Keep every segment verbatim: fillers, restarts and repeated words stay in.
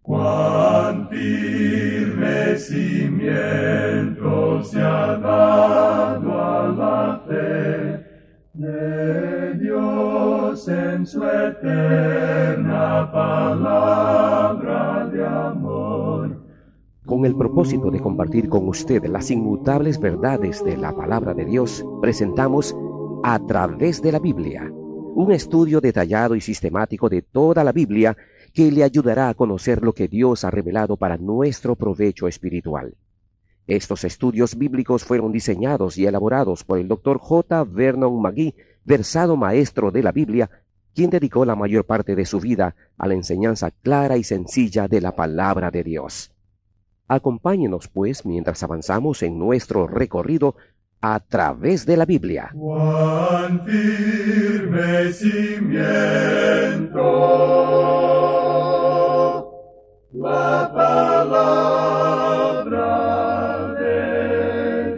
Cuán firme cimiento se ha dado a la fe de Dios en su eterna palabra de amor. Con el propósito de compartir con usted las inmutables verdades de la palabra de Dios, presentamos A Través de la Biblia, un estudio detallado y sistemático de toda la Biblia que le ayudará a conocer lo que Dios ha revelado para nuestro provecho espiritual. Estos estudios bíblicos fueron diseñados y elaborados por el doctor J. Vernon McGee, versado maestro de la Biblia, quien dedicó la mayor parte de su vida a la enseñanza clara y sencilla de la palabra de Dios. Acompáñenos, pues, mientras avanzamos en nuestro recorrido a través de la Biblia. Cuán firme cimiento la palabra de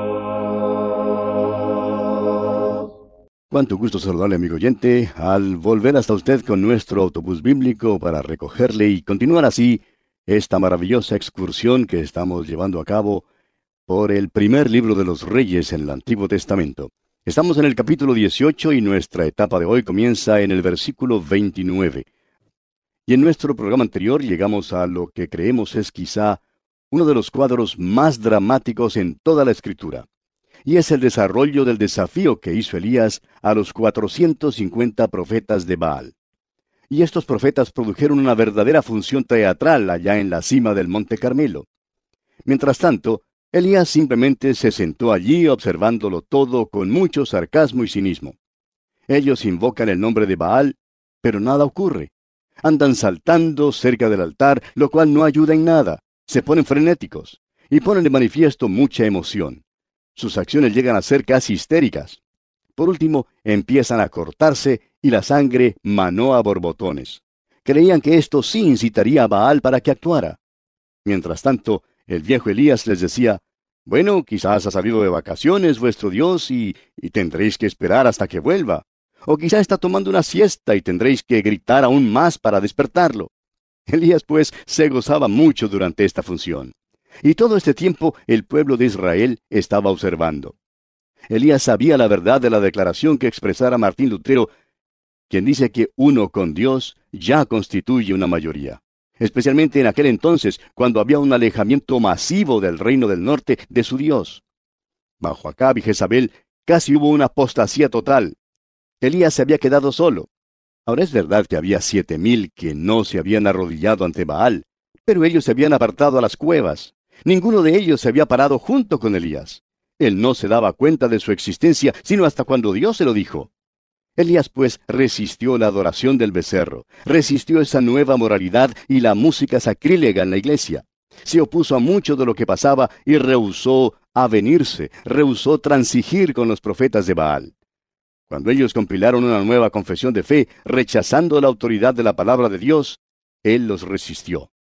Dios. Cuánto gusto saludarle, amigo oyente, al volver hasta usted con nuestro autobús bíblico para recogerle y continuar así esta maravillosa excursión que estamos llevando a cabo por el primer libro de los Reyes en el Antiguo Testamento. Estamos en el capítulo dieciocho y nuestra etapa de hoy comienza en el versículo veintinueve. Y en nuestro programa anterior llegamos a lo que creemos es quizá uno de los cuadros más dramáticos en toda la Escritura. Y es el desarrollo del desafío que hizo Elías a los cuatrocientos cincuenta profetas de Baal. Y estos profetas produjeron una verdadera función teatral allá en la cima del Monte Carmelo. Mientras tanto, Elías simplemente se sentó allí observándolo todo con mucho sarcasmo y cinismo. Ellos invocan el nombre de Baal, pero nada ocurre. Andan saltando cerca del altar, lo cual no ayuda en nada. Se ponen frenéticos y ponen de manifiesto mucha emoción. Sus acciones llegan a ser casi histéricas. Por último, empiezan a cortarse y la sangre manó a borbotones. Creían que esto sí incitaría a Baal para que actuara. Mientras tanto, el viejo Elías les decía, bueno, quizás ha salido de vacaciones vuestro Dios y, y tendréis que esperar hasta que vuelva. O quizá está tomando una siesta y tendréis que gritar aún más para despertarlo. Elías, pues, se gozaba mucho durante esta función. Y todo este tiempo el pueblo de Israel estaba observando. Elías sabía la verdad de la declaración que expresara Martín Lutero, quien dice que uno con Dios ya constituye una mayoría. Especialmente en aquel entonces, cuando había un alejamiento masivo del reino del norte de su Dios. Bajo Acab y Jezabel casi hubo una apostasía total. Elías se había quedado solo. Ahora es verdad que había siete mil que no se habían arrodillado ante Baal, pero ellos se habían apartado a las cuevas. Ninguno de ellos se había parado junto con Elías. Él no se daba cuenta de su existencia, sino hasta cuando Dios se lo dijo. Elías, pues, resistió la adoración del becerro, resistió esa nueva moralidad y la música sacrílega en la iglesia. Se opuso a mucho de lo que pasaba y rehusó avenirse, rehusó transigir con los profetas de Baal. Cuando ellos compilaron una nueva confesión de fe, rechazando la autoridad de la palabra de Dios, él los resistió.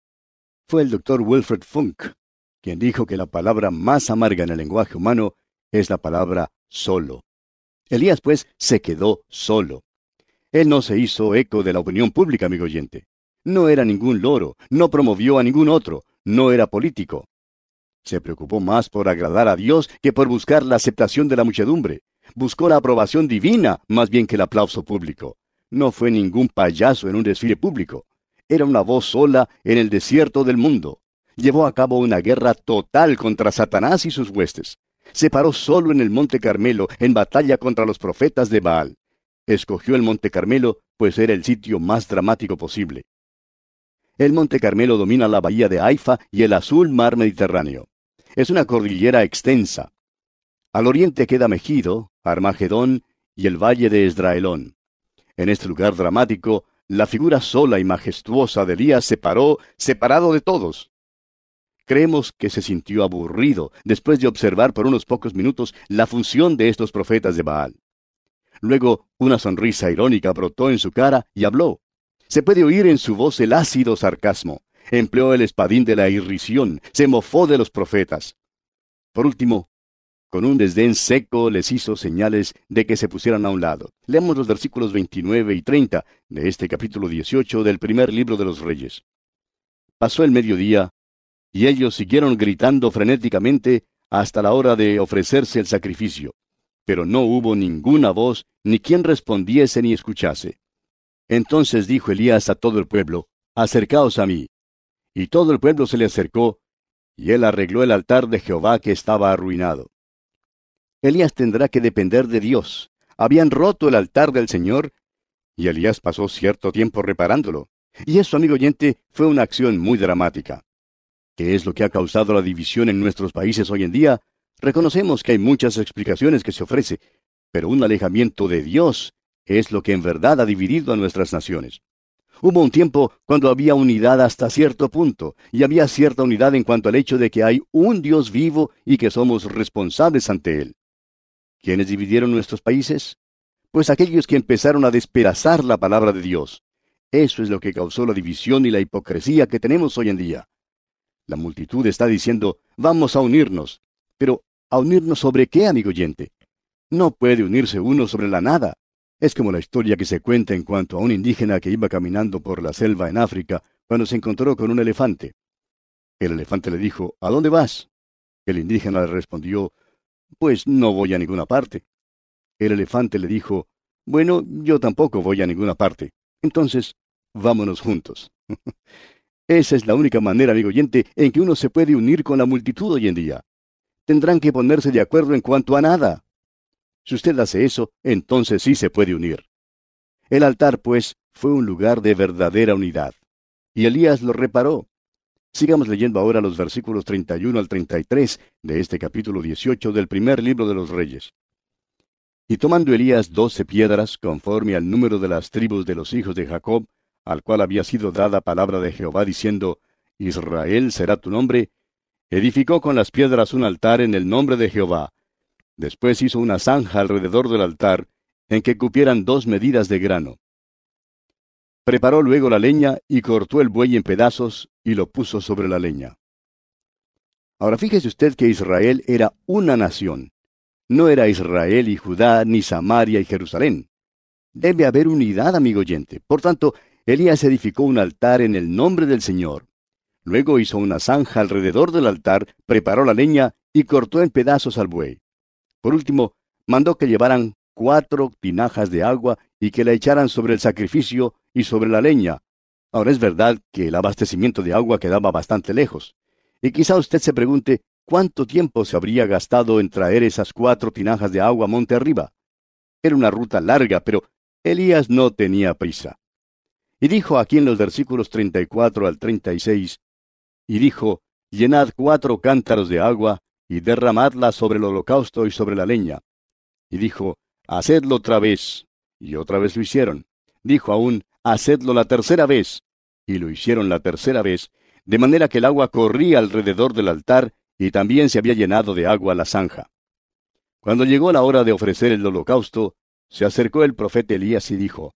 Fue el doctor Wilfred Funk quien dijo que la palabra más amarga en el lenguaje humano es la palabra solo. Elías, pues, se quedó solo. Él no se hizo eco de la opinión pública, amigo oyente. No era ningún loro, no promovió a ningún otro, no era político. Se preocupó más por agradar a Dios que por buscar la aceptación de la muchedumbre. Buscó la aprobación divina más bien que el aplauso público. No fue ningún payaso en un desfile público. Era una voz sola en el desierto del mundo. Llevó a cabo una guerra total contra Satanás y sus huestes. Se paró solo en el Monte Carmelo en batalla contra los profetas de Baal. Escogió el Monte Carmelo, pues era el sitio más dramático posible. El Monte Carmelo domina la bahía de Haifa y el azul mar Mediterráneo. Es una cordillera extensa. Al oriente queda Megido, Armagedón y el valle de Esdraelón. En este lugar dramático, la figura sola y majestuosa de Elías se paró, separado de todos. Creemos que se sintió aburrido después de observar por unos pocos minutos la función de estos profetas de Baal. Luego, una sonrisa irónica brotó en su cara y habló. Se puede oír en su voz el ácido sarcasmo. Empleó el espadín de la irrisión, se mofó de los profetas. Por último, con un desdén seco les hizo señales de que se pusieran a un lado. Leamos los versículos veintinueve y treinta de este capítulo dieciocho del primer libro de los Reyes. Pasó el mediodía, y ellos siguieron gritando frenéticamente hasta la hora de ofrecerse el sacrificio. Pero no hubo ninguna voz, ni quien respondiese ni escuchase. Entonces dijo Elías a todo el pueblo, acercaos a mí. Y todo el pueblo se le acercó, y él arregló el altar de Jehová que estaba arruinado. Elías tendrá que depender de Dios. Habían roto el altar del Señor, y Elías pasó cierto tiempo reparándolo. Y eso, amigo oyente, fue una acción muy dramática. ¿Qué es lo que ha causado la división en nuestros países hoy en día? Reconocemos que hay muchas explicaciones que se ofrece, pero un alejamiento de Dios es lo que en verdad ha dividido a nuestras naciones. Hubo un tiempo cuando había unidad hasta cierto punto, y había cierta unidad en cuanto al hecho de que hay un Dios vivo y que somos responsables ante Él. ¿Quiénes dividieron nuestros países? Pues aquellos que empezaron a despedazar la palabra de Dios. Eso es lo que causó la división y la hipocresía que tenemos hoy en día. La multitud está diciendo, vamos a unirnos. Pero, ¿a unirnos sobre qué, amigo oyente? No puede unirse uno sobre la nada. Es como la historia que se cuenta en cuanto a un indígena que iba caminando por la selva en África cuando se encontró con un elefante. El elefante le dijo, ¿a dónde vas? El indígena le respondió, pues no voy a ninguna parte. El elefante le dijo, bueno, yo tampoco voy a ninguna parte. Entonces, vámonos juntos. Esa es la única manera, amigo oyente, en que uno se puede unir con la multitud hoy en día. Tendrán que ponerse de acuerdo en cuanto a nada. Si usted hace eso, entonces sí se puede unir. El altar, pues, fue un lugar de verdadera unidad. Y Elías lo reparó. Sigamos leyendo ahora los versículos treinta y uno al treinta y tres de este capítulo dieciocho del primer libro de los Reyes. Y tomando Elías doce piedras, conforme al número de las tribus de los hijos de Jacob, al cual había sido dada palabra de Jehová, diciendo, Israel será tu nombre, edificó con las piedras un altar en el nombre de Jehová. Después hizo una zanja alrededor del altar, en que cupieran dos medidas de grano. Preparó luego la leña y cortó el buey en pedazos y lo puso sobre la leña. Ahora fíjese usted que Israel era una nación. No era Israel y Judá, ni Samaria y Jerusalén. Debe haber unidad, amigo oyente. Por tanto, Elías edificó un altar en el nombre del Señor. Luego hizo una zanja alrededor del altar, preparó la leña y cortó en pedazos al buey. Por último, mandó que llevaran cuatro tinajas de agua y que la echaran sobre el sacrificio y sobre la leña. Ahora es verdad que el abastecimiento de agua quedaba bastante lejos. Y quizá usted se pregunte, ¿cuánto tiempo se habría gastado en traer esas cuatro tinajas de agua monte arriba? Era una ruta larga, pero Elías no tenía prisa. Y dijo aquí en los versículos treinta y cuatro al treinta y seis, y dijo, llenad cuatro cántaros de agua, y derramadla sobre el holocausto y sobre la leña. Y dijo, hacedlo otra vez. Y otra vez lo hicieron. Dijo aún, hacedlo la tercera vez. Y lo hicieron la tercera vez, de manera que el agua corría alrededor del altar, y también se había llenado de agua la zanja. Cuando llegó la hora de ofrecer el holocausto, se acercó el profeta Elías y dijo,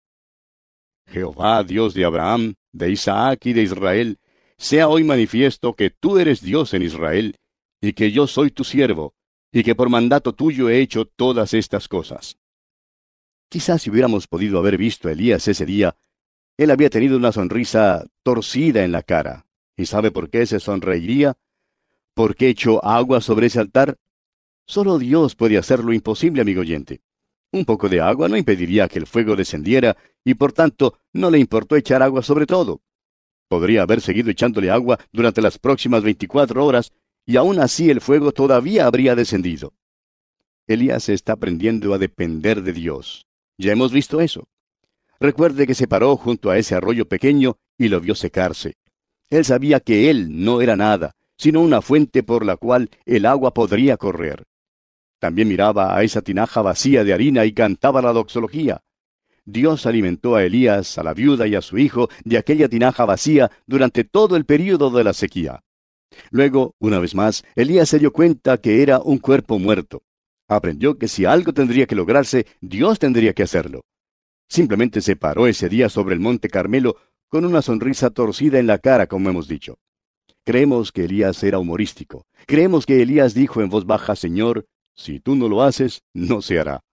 Jehová, Dios de Abraham, de Isaac y de Israel, sea hoy manifiesto que tú eres Dios en Israel, y que yo soy tu siervo, y que por mandato tuyo he hecho todas estas cosas. Quizás si hubiéramos podido haber visto a Elías ese día, él había tenido una sonrisa torcida en la cara. ¿Y sabe por qué se sonreiría? ¿Por qué echó agua sobre ese altar? Solo Dios puede hacer lo imposible, amigo oyente. Un poco de agua no impediría que el fuego descendiera, y por tanto no le importó echar agua sobre todo. Podría haber seguido echándole agua durante las próximas veinticuatro horas, y aún así el fuego todavía habría descendido. Elías está aprendiendo a depender de Dios. Ya hemos visto eso. Recuerde que se paró junto a ese arroyo pequeño y lo vio secarse. Él sabía que él no era nada, sino una fuente por la cual el agua podría correr. También miraba a esa tinaja vacía de harina y cantaba la doxología. Dios alimentó a Elías, a la viuda y a su hijo de aquella tinaja vacía durante todo el período de la sequía. Luego, una vez más, Elías se dio cuenta que era un cuerpo muerto. Aprendió que si algo tendría que lograrse, Dios tendría que hacerlo. Simplemente se paró ese día sobre el monte Carmelo con una sonrisa torcida en la cara, como hemos dicho. Creemos que Elías era humorístico. Creemos que Elías dijo en voz baja, Señor, si tú no lo haces, no se hará.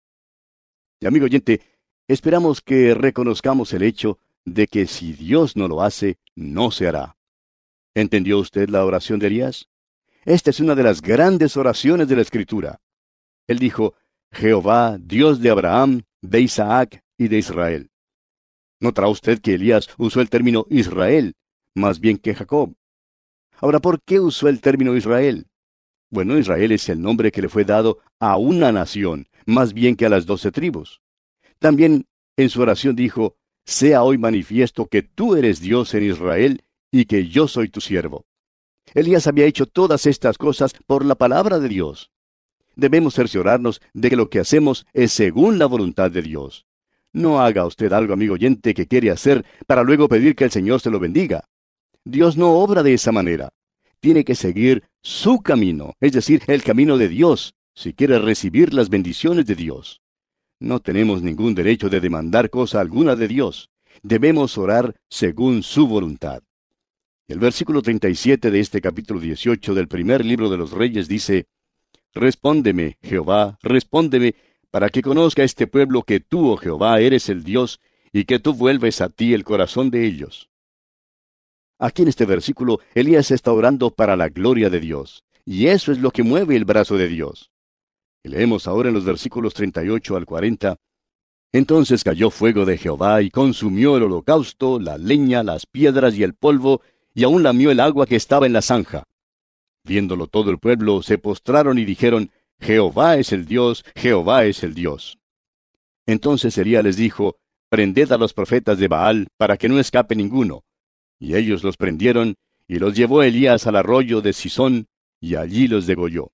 Y amigo oyente, esperamos que reconozcamos el hecho de que si Dios no lo hace, no se hará. ¿Entendió usted la oración de Elías? Esta es una de las grandes oraciones de la Escritura. Él dijo, Jehová, Dios de Abraham, de Isaac y de Israel. Notará usted que Elías usó el término Israel, más bien que Jacob. Ahora, ¿por qué usó el término Israel? Bueno, Israel es el nombre que le fue dado a una nación, más bien que a las doce tribus. También en su oración dijo, sea hoy manifiesto que tú eres Dios en Israel y que yo soy tu siervo. Elías había hecho todas estas cosas por la palabra de Dios. Debemos cerciorarnos de que lo que hacemos es según la voluntad de Dios. No haga usted algo, amigo oyente, que quiere hacer para luego pedir que el Señor se lo bendiga. Dios no obra de esa manera. Tiene que seguir su camino, es decir, el camino de Dios, si quiere recibir las bendiciones de Dios. No tenemos ningún derecho de demandar cosa alguna de Dios. Debemos orar según su voluntad. El versículo treinta y siete de este capítulo dieciocho del primer libro de los Reyes dice, Respóndeme, Jehová, respóndeme, para que conozca este pueblo que tú, oh Jehová, eres el Dios, y que tú vuelves a ti el corazón de ellos. Aquí en este versículo, Elías está orando para la gloria de Dios, y eso es lo que mueve el brazo de Dios. Y leemos ahora en los versículos treinta y ocho al cuarenta, Entonces cayó fuego de Jehová, y consumió el holocausto, la leña, las piedras y el polvo, y aún lamió el agua que estaba en la zanja. Viéndolo todo el pueblo, se postraron y dijeron, Jehová es el Dios, Jehová es el Dios. Entonces Elías les dijo, Prended a los profetas de Baal, para que no escape ninguno. Y ellos los prendieron, y los llevó Elías al arroyo de Sisón, y allí los degolló.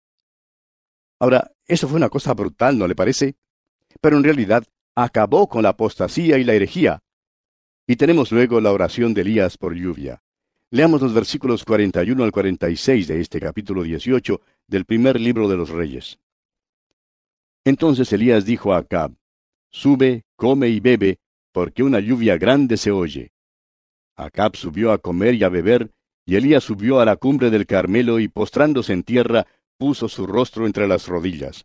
Ahora, eso fue una cosa brutal, ¿no le parece? Pero en realidad, acabó con la apostasía y la herejía. Y tenemos luego la oración de Elías por lluvia. Leamos los versículos cuarenta y uno al cuarenta y seis de este capítulo dieciocho del primer libro de los Reyes. Entonces Elías dijo a Acab, Sube, come y bebe, porque una lluvia grande se oye. Acab subió a comer y a beber, y Elías subió a la cumbre del Carmelo y postrándose en tierra, puso su rostro entre las rodillas.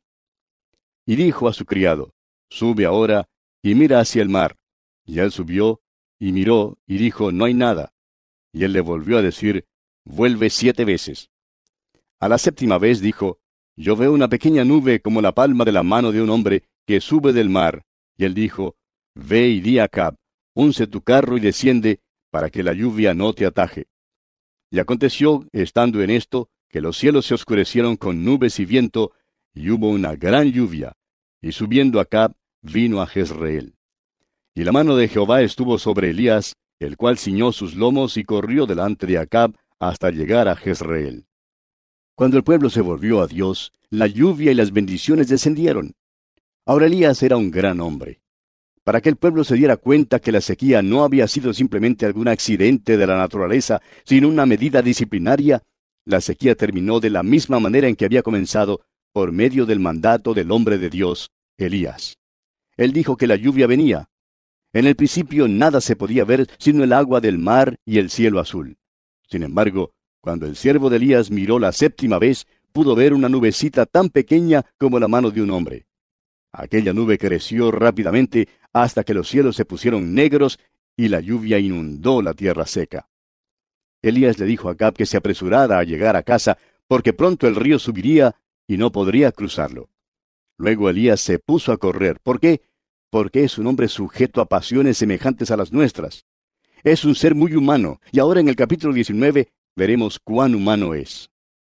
Y dijo a su criado, Sube ahora, y mira hacia el mar. Y él subió, y miró, y dijo, No hay nada. Y él le volvió a decir, Vuelve siete veces. A la séptima vez dijo, Yo veo una pequeña nube como la palma de la mano de un hombre que sube del mar. Y él dijo, Ve y di a Acab, unce tu carro y desciende, para que la lluvia no te ataje. Y aconteció, estando en esto, que los cielos se oscurecieron con nubes y viento, y hubo una gran lluvia. Y subiendo Acab, vino a Jezreel. Y la mano de Jehová estuvo sobre Elías, el cual ciñó sus lomos y corrió delante de Acab hasta llegar a Jezreel. Cuando el pueblo se volvió a Dios, la lluvia y las bendiciones descendieron. Ahora Elías era un gran hombre. Para que el pueblo se diera cuenta que la sequía no había sido simplemente algún accidente de la naturaleza, sino una medida disciplinaria, la sequía terminó de la misma manera en que había comenzado, por medio del mandato del hombre de Dios, Elías. Él dijo que la lluvia venía. En el principio nada se podía ver sino el agua del mar y el cielo azul. Sin embargo, cuando el siervo de Elías miró la séptima vez, pudo ver una nubecita tan pequeña como la mano de un hombre. Aquella nube creció rápidamente hasta que los cielos se pusieron negros y la lluvia inundó la tierra seca. Elías le dijo a Acab que se apresurara a llegar a casa, porque pronto el río subiría y no podría cruzarlo. Luego Elías se puso a correr. ¿Por qué? Porque es un hombre sujeto a pasiones semejantes a las nuestras. Es un ser muy humano, y ahora en el capítulo diecinueve veremos cuán humano es.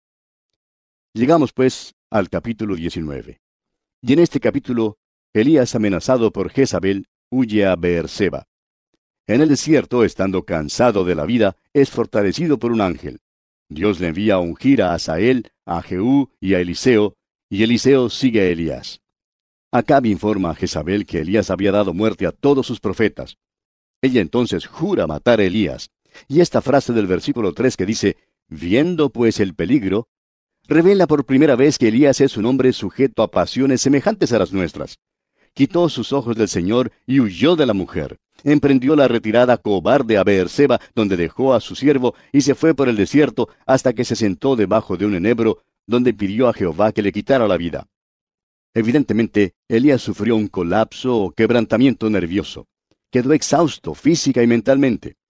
Llegamos pues al capítulo diecinueve. Y en este capítulo, Elías, amenazado por Jezabel, huye a Beerseba. En el desierto, estando cansado de la vida, es fortalecido por un ángel. Dios le envía a ungir a Asael, a Jehú y a Eliseo, y Eliseo sigue a Elías. Acab informa a Jezabel que Elías había dado muerte a todos sus profetas. Ella entonces jura matar a Elías. Y esta frase del versículo tres que dice, viendo pues el peligro, revela por primera vez que Elías es un hombre sujeto a pasiones semejantes a las nuestras. Quitó sus ojos del Señor y huyó de la mujer. Emprendió la retirada cobarde a Beerseba, donde dejó a su siervo, y se fue por el desierto hasta que se sentó debajo de un enebro, donde pidió a Jehová que le quitara la vida. Evidentemente, Elías sufrió un colapso o quebrantamiento nervioso. Quedó exhausto física y mentalmente.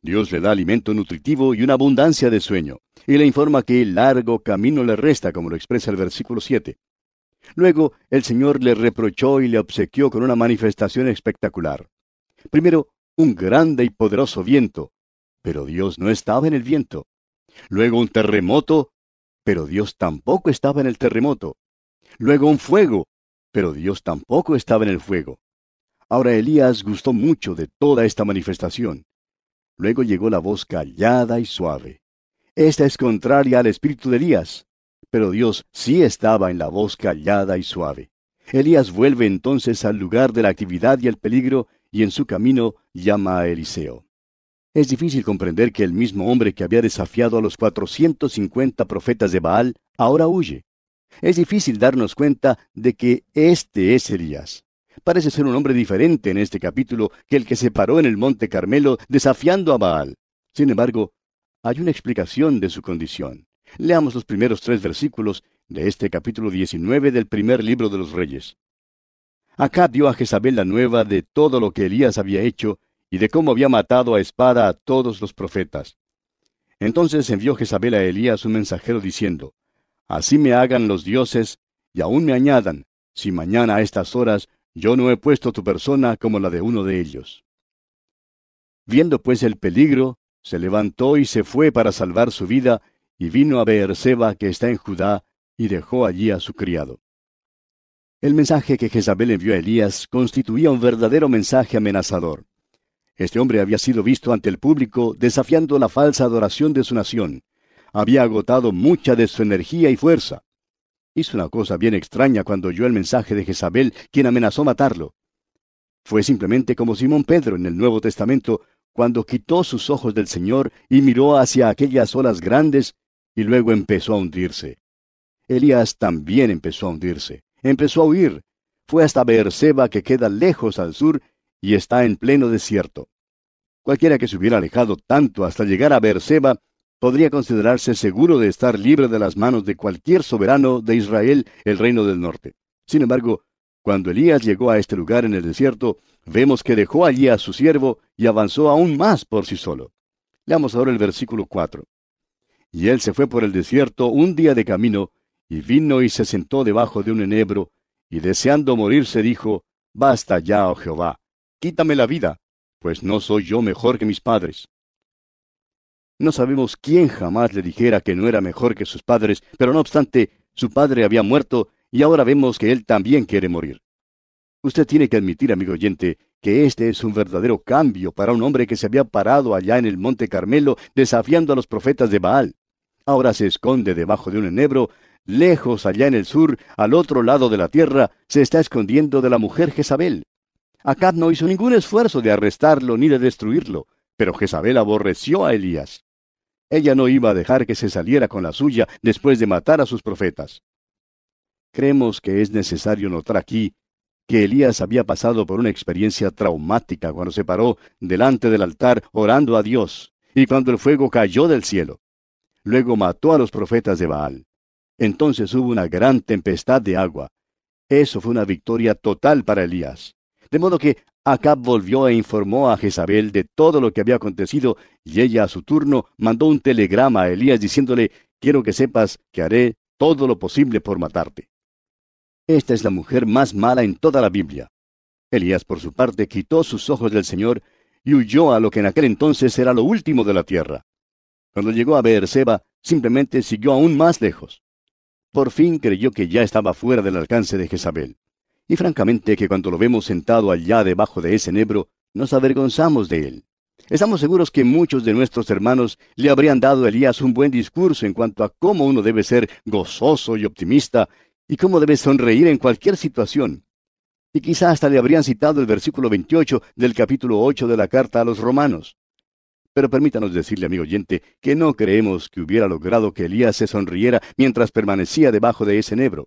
Dios le da alimento nutritivo y una abundancia de sueño, y le informa que largo camino le resta, como lo expresa el versículo siete. Luego, el Señor le reprochó y le obsequió con una manifestación espectacular. Primero, un grande y poderoso viento, pero Dios no estaba en el viento. Luego un terremoto, pero Dios tampoco estaba en el terremoto. Luego un fuego, pero Dios tampoco estaba en el fuego. Ahora Elías gustó mucho de toda esta manifestación. Luego llegó la voz callada y suave. Esta es contraria al espíritu de Elías, pero Dios sí estaba en la voz callada y suave. Elías vuelve entonces al lugar de la actividad y el peligro, y en su camino llama a Eliseo. Es difícil comprender que el mismo hombre que había desafiado a los cuatrocientos cincuenta profetas de Baal ahora huye. Es difícil darnos cuenta de que este es Elías. Parece ser un hombre diferente en este capítulo que el que se paró en el monte Carmelo desafiando a Baal. Sin embargo, hay una explicación de su condición. Leamos los primeros tres versículos de este capítulo diecinueve del primer libro de los Reyes. Acab dio a Jezabel la nueva de todo lo que Elías había hecho y de cómo había matado a espada a todos los profetas. Entonces envió Jezabel a Elías un mensajero diciendo: Así me hagan los dioses, y aún me añadan, si mañana a estas horas yo no he puesto tu persona como la de uno de ellos. Viendo pues el peligro, se levantó y se fue para salvar su vida, y vino a Beerseba, que está en Judá, y dejó allí a su criado. El mensaje que Jezabel envió a Elías constituía un verdadero mensaje amenazador. Este hombre había sido visto ante el público desafiando la falsa adoración de su nación. Había agotado mucha de su energía y fuerza. Hizo una cosa bien extraña cuando oyó el mensaje de Jezabel, quien amenazó matarlo. Fue simplemente como Simón Pedro en el Nuevo Testamento, cuando quitó sus ojos del Señor y miró hacia aquellas olas grandes, y luego empezó a hundirse. Elías también empezó a hundirse. Empezó a huir. Fue hasta Beerseba, que queda lejos al sur, y está en pleno desierto. Cualquiera que se hubiera alejado tanto hasta llegar a Beerseba podría considerarse seguro de estar libre de las manos de cualquier soberano de Israel, el reino del norte. Sin embargo, cuando Elías llegó a este lugar en el desierto, vemos que dejó allí a su siervo y avanzó aún más por sí solo. Leamos ahora el versículo cuatro. Y él se fue por el desierto un día de camino, y vino y se sentó debajo de un enebro, y deseando morirse dijo: Basta ya, oh Jehová, quítame la vida, pues no soy yo mejor que mis padres. No sabemos quién jamás le dijera que no era mejor que sus padres, pero no obstante, su padre había muerto, y ahora vemos que él también quiere morir. Usted tiene que admitir, amigo oyente, que este es un verdadero cambio para un hombre que se había parado allá en el monte Carmelo desafiando a los profetas de Baal. Ahora se esconde debajo de un enebro, lejos allá en el sur, al otro lado de la tierra, se está escondiendo de la mujer Jezabel. Acab no hizo ningún esfuerzo de arrestarlo ni de destruirlo, pero Jezabel aborreció a Elías. Ella no iba a dejar que se saliera con la suya después de matar a sus profetas. Creemos que es necesario notar aquí que Elías había pasado por una experiencia traumática cuando se paró delante del altar orando a Dios, y cuando el fuego cayó del cielo. Luego mató a los profetas de Baal. Entonces hubo una gran tempestad de agua. Eso fue una victoria total para Elías. De modo que Acab volvió e informó a Jezabel de todo lo que había acontecido, y ella a su turno mandó un telegrama a Elías diciéndole: Quiero que sepas que haré todo lo posible por matarte. Esta es la mujer más mala en toda la Biblia. Elías, por su parte, quitó sus ojos del Señor y huyó a lo que en aquel entonces era lo último de la tierra. Cuando llegó a Beerseba, simplemente siguió aún más lejos. Por fin creyó que ya estaba fuera del alcance de Jezabel. Y francamente que cuando lo vemos sentado allá debajo de ese enebro, nos avergonzamos de él. Estamos seguros que muchos de nuestros hermanos le habrían dado a Elías un buen discurso en cuanto a cómo uno debe ser gozoso y optimista, y cómo debe sonreír en cualquier situación. Y quizá hasta le habrían citado el versículo veintiocho del capítulo ocho de la carta a los Romanos. Pero permítanos decirle, amigo oyente, que no creemos que hubiera logrado que Elías se sonriera mientras permanecía debajo de ese enebro.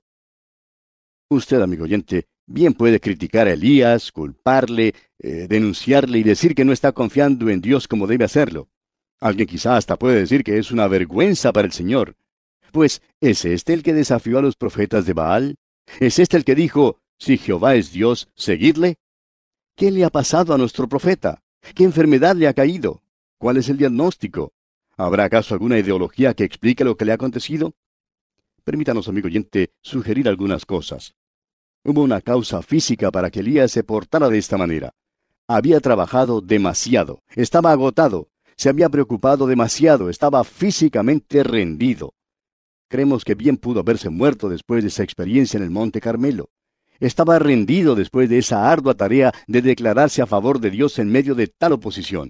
Usted, amigo oyente, bien puede criticar a Elías, culparle, eh, denunciarle y decir que no está confiando en Dios como debe hacerlo. Alguien quizá hasta puede decir que es una vergüenza para el Señor. Pues, ¿es este el que desafió a los profetas de Baal? ¿Es este el que dijo: si Jehová es Dios, seguidle? ¿Qué le ha pasado a nuestro profeta? ¿Qué enfermedad le ha caído? ¿Cuál es el diagnóstico? ¿Habrá acaso alguna ideología que explique lo que le ha acontecido? Permítanos, amigo oyente, sugerir algunas cosas. Hubo una causa física para que Elías se portara de esta manera. Había trabajado demasiado, estaba agotado, se había preocupado demasiado, estaba físicamente rendido. Creemos que bien pudo haberse muerto después de esa experiencia en el Monte Carmelo. Estaba rendido después de esa ardua tarea de declararse a favor de Dios en medio de tal oposición.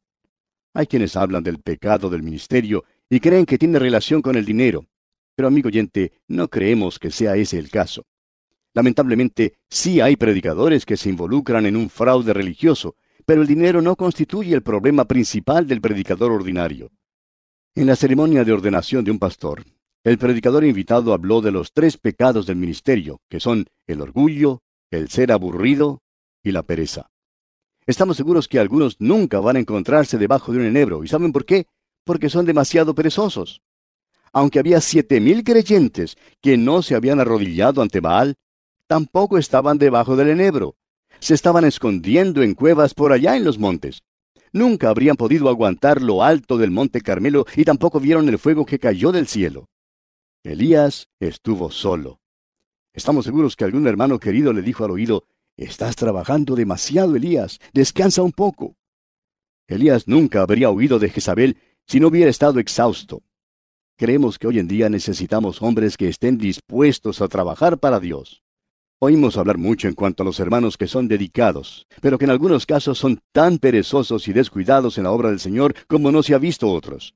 Hay quienes hablan del pecado del ministerio y creen que tiene relación con el dinero. Pero, amigo oyente, no creemos que sea ese el caso. Lamentablemente, sí hay predicadores que se involucran en un fraude religioso, pero el dinero no constituye el problema principal del predicador ordinario. En la ceremonia de ordenación de un pastor, el predicador invitado habló de los tres pecados del ministerio, que son el orgullo, el ser aburrido y la pereza. Estamos seguros que algunos nunca van a encontrarse debajo de un enebro. ¿Y saben por qué? Porque son demasiado perezosos. Aunque había siete mil creyentes que no se habían arrodillado ante Baal, tampoco estaban debajo del enebro. Se estaban escondiendo en cuevas por allá en los montes. Nunca habrían podido aguantar lo alto del Monte Carmelo y tampoco vieron el fuego que cayó del cielo. Elías estuvo solo. Estamos seguros que algún hermano querido le dijo al oído: «Estás trabajando demasiado, Elías. Descansa un poco». Elías nunca habría huido de Jezabel si no hubiera estado exhausto. Creemos que hoy en día necesitamos hombres que estén dispuestos a trabajar para Dios. Oímos hablar mucho en cuanto a los hermanos que son dedicados, pero que en algunos casos son tan perezosos y descuidados en la obra del Señor como no se ha visto otros.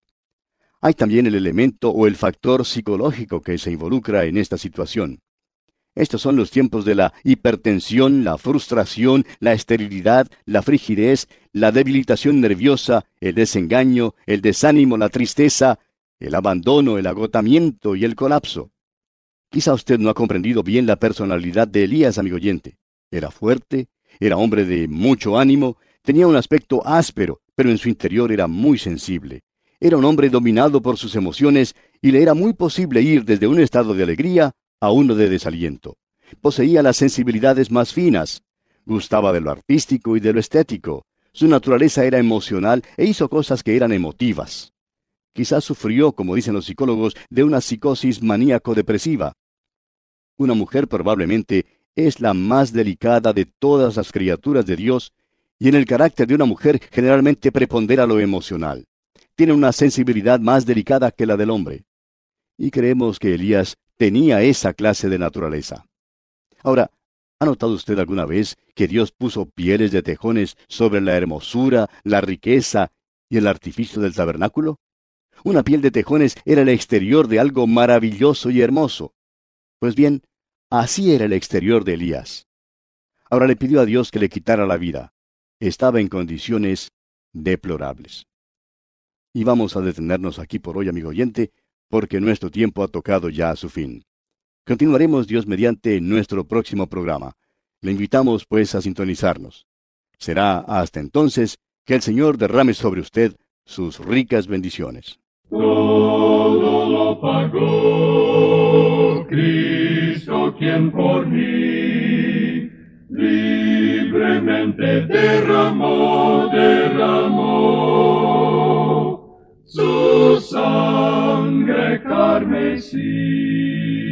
Hay también el elemento o el factor psicológico que se involucra en esta situación. Estos son los tiempos de la hipertensión, la frustración, la esterilidad, la frigidez, la debilitación nerviosa, el desengaño, el desánimo, la tristeza, el abandono, el agotamiento y el colapso. Quizá usted no ha comprendido bien la personalidad de Elías, amigo oyente. Era fuerte, era hombre de mucho ánimo, tenía un aspecto áspero, pero en su interior era muy sensible. Era un hombre dominado por sus emociones y le era muy posible ir desde un estado de alegría a uno de desaliento. Poseía las sensibilidades más finas. Gustaba de lo artístico y de lo estético. Su naturaleza era emocional e hizo cosas que eran emotivas. Quizás sufrió, como dicen los psicólogos, de una psicosis maníaco-depresiva. Una mujer probablemente es la más delicada de todas las criaturas de Dios, y en el carácter de una mujer generalmente prepondera lo emocional. Tiene una sensibilidad más delicada que la del hombre. Y creemos que Elías tenía esa clase de naturaleza. Ahora, ¿ha notado usted alguna vez que Dios puso pieles de tejones sobre la hermosura, la riqueza y el artificio del tabernáculo? Una piel de tejones era el exterior de algo maravilloso y hermoso. Pues bien, así era el exterior de Elías. Ahora le pidió a Dios que le quitara la vida. Estaba en condiciones deplorables. Y vamos a detenernos aquí por hoy, amigo oyente, porque nuestro tiempo ha tocado ya a su fin. Continuaremos, Dios mediante, en nuestro próximo programa. Le invitamos, pues, a sintonizarnos. Será hasta entonces que el Señor derrame sobre usted sus ricas bendiciones. Todo lo pagó Cristo, quien por mí libremente derramó, derramó su sangre carmesí.